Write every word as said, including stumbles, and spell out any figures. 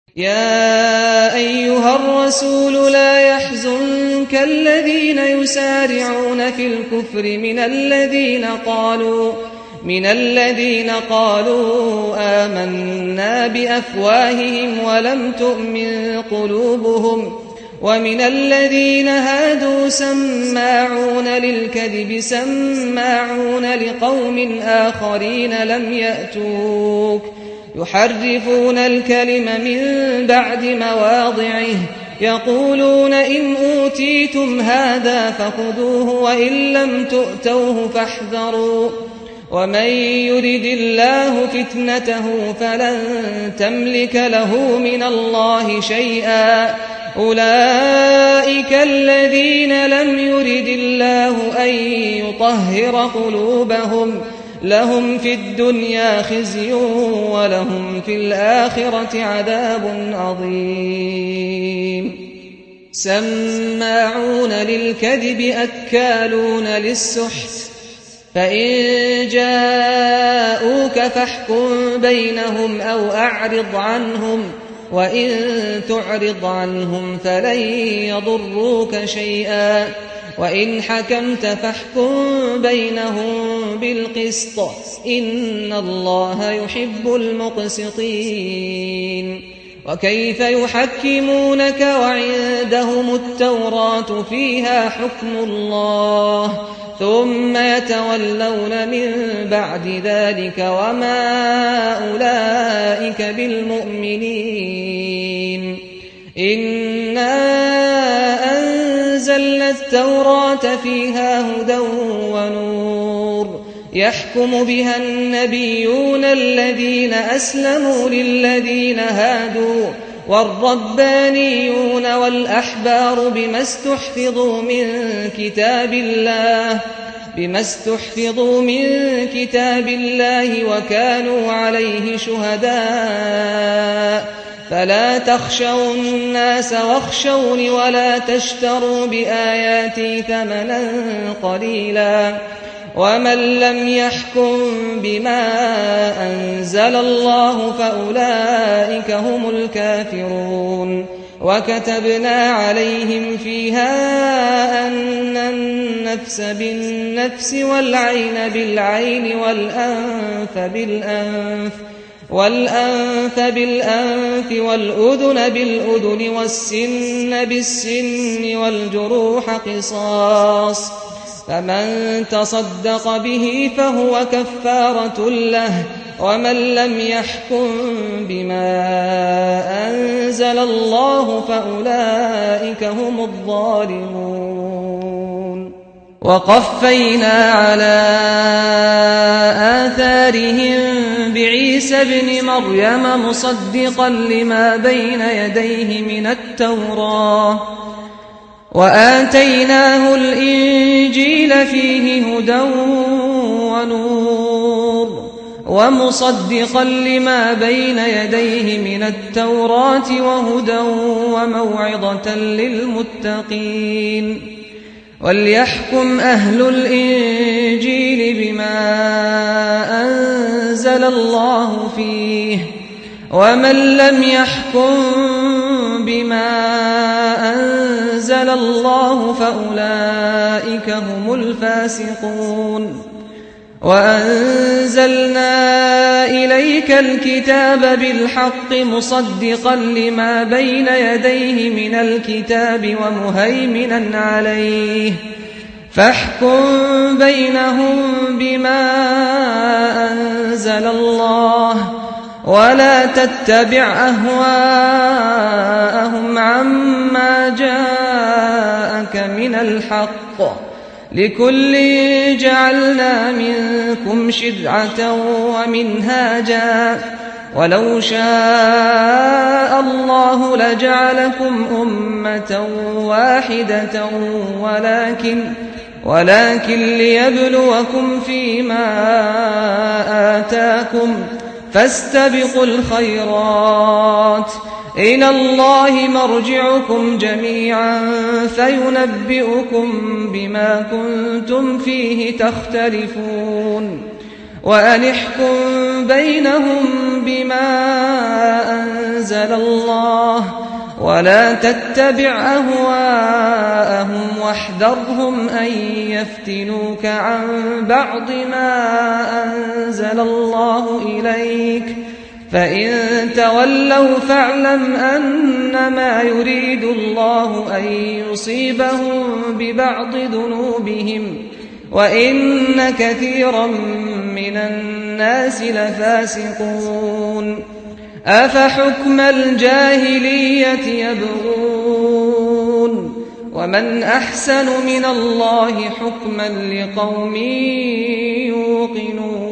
يا أيها الرسول لا يحزنك الذين يسارعون في الكفر من الذين قالوا من الذين قالوا آمنا بأفواههم ولم تؤمن قلوبهم ومن الذين هادوا سماعون للكذب سماعون لقوم آخرين لم يأتوك يحرفون الكلم من بعد مواضعه يقولون إن أوتيتم هذا فخذوه وإن لم تؤتوه فاحذروا ومن يرد الله فتنته فلن تملك له من الله شيئا أولئك الذين لم يرد الله أن يطهر قلوبهم لهم في الدنيا خزي ولهم في الآخرة عذاب عظيم سماعون للكذب أكالون للسحت فإن جاءوك فاحكم بينهم أو أعرض عنهم وإن تعرض عنهم فلن يضروك شيئا وإن حكمت فاحكم بينهم بالقسط إن الله يحب المقسطين وكيف يحكمونك وعندهم التوراة فيها حكم الله ثم يتولون من بعد ذلك وما أولئك بالمؤمنين إنا أنزلنا التوراة فيها هدى ونور يحكم بها النبيون الذين أسلموا للذين هادوا والربانيون والأحبار بما استحفظوا من كتاب الله بما استحفظوا من كتاب الله وكانوا عليه شهداء فلا تخشوا الناس واخشوني ولا تشتروا بآياتي ثمنا قليلا ومن لم يحكم بما أنزل الله فأولئك هم الكافرون وكتبنا عليهم فيها أن النفس بالنفس والعين بالعين والأنف بالأنف والأنف بالأنف والأذن بالأذن والسن بالسن والجروح قصاص فمن تصدق به فهو كفارة له ومن لم يحكم بما أنزل الله فأولئك هم الظالمون وقفينا على آثارهم بعيسى ابن مريم مصدقا لما بين يديه من التوراة وآتيناه الإنجيل فيه هدى ونور ومصدقا لما بين يديه من التوراة وهدى وموعظة للمتقين وليحكم أهل الإنجيل بما أنزل الله فيه ومن لم يحكم بما أنزل الله فأولئك هم الفاسقون وأنزلنا إليك الكتاب بالحق مصدقا لما بين يديه من الكتاب ومهيمنا عليه فاحكم بينهم بما أنزل الله ولا تتبع أهواءهم عما جاءك من الحق لكل جعلنا منكم شرعة ومنهاجا ولو شاء الله لجعلكم أمة واحدة ولكن ولكن ليبلوكم فيما آتاكم فاستبقوا الخيرات إلى الله مرجعكم جميعا فينبئكم بما كنتم فيه تختلفون وأن احكم بينهم بما أنزل الله ولا تتبع أهواءهم واحذرهم أن يفتنوك عن بعض ما أنزل الله إليك فإن تولوا فاعلم أنما يريد الله أن يصيبهم ببعض ذنوبهم وإن كثيرا من الناس لفاسقون أفحكم الجاهلية يبغون ومن أحسن من الله حكما لقوم يوقنون